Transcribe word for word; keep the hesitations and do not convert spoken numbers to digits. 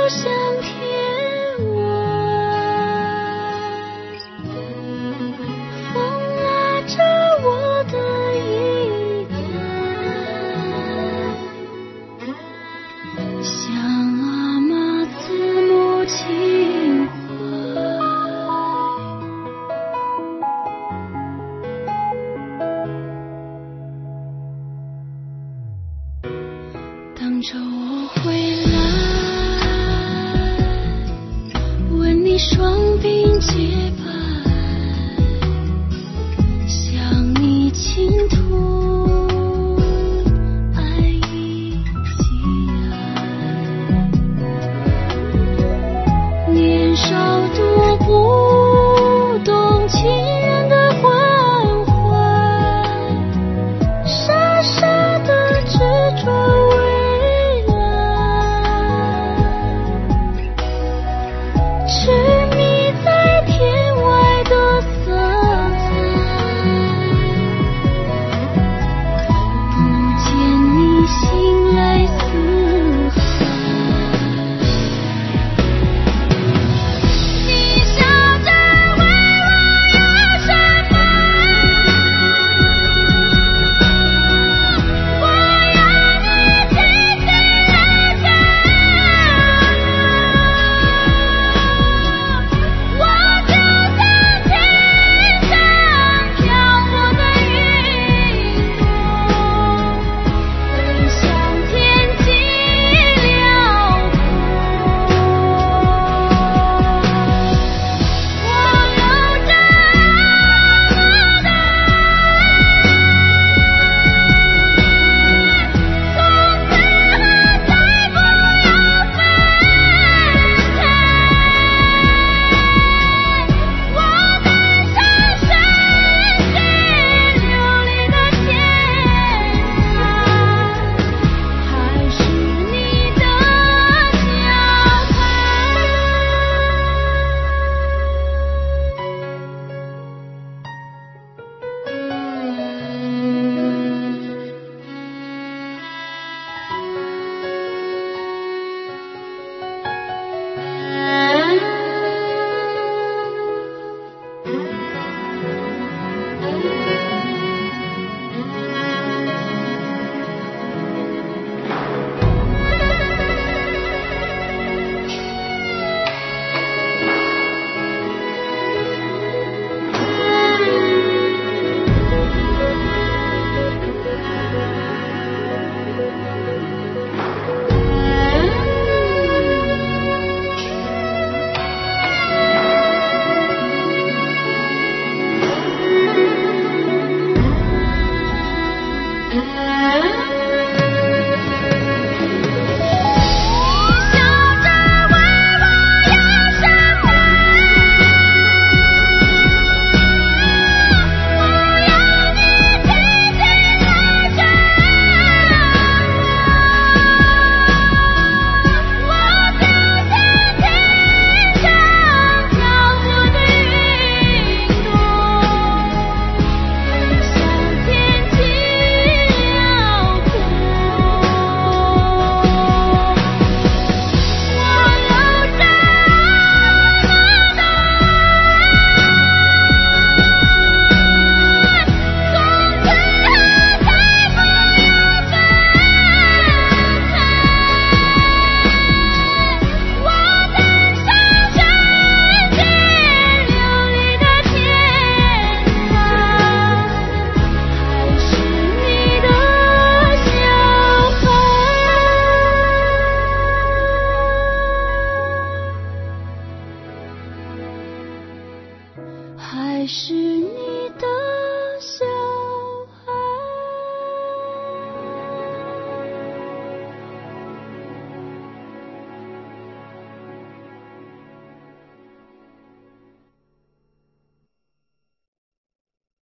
向天外，风拉着我的衣带，像阿妈慈母情怀，等着我回来，问你双鬓洁白，向你倾吐爱意喜爱。年少读不懂情人的关怀，傻傻的执着未来，痴迷在天外的色彩，不见你醒来四海。你笑着问我要什么，我要你紧紧拉着我，就像天上飘过的云朵，飞向天际辽阔。我留着阿妈的从此后再不要分开。我登上世界流离的天涯，还是你的小孩。还是你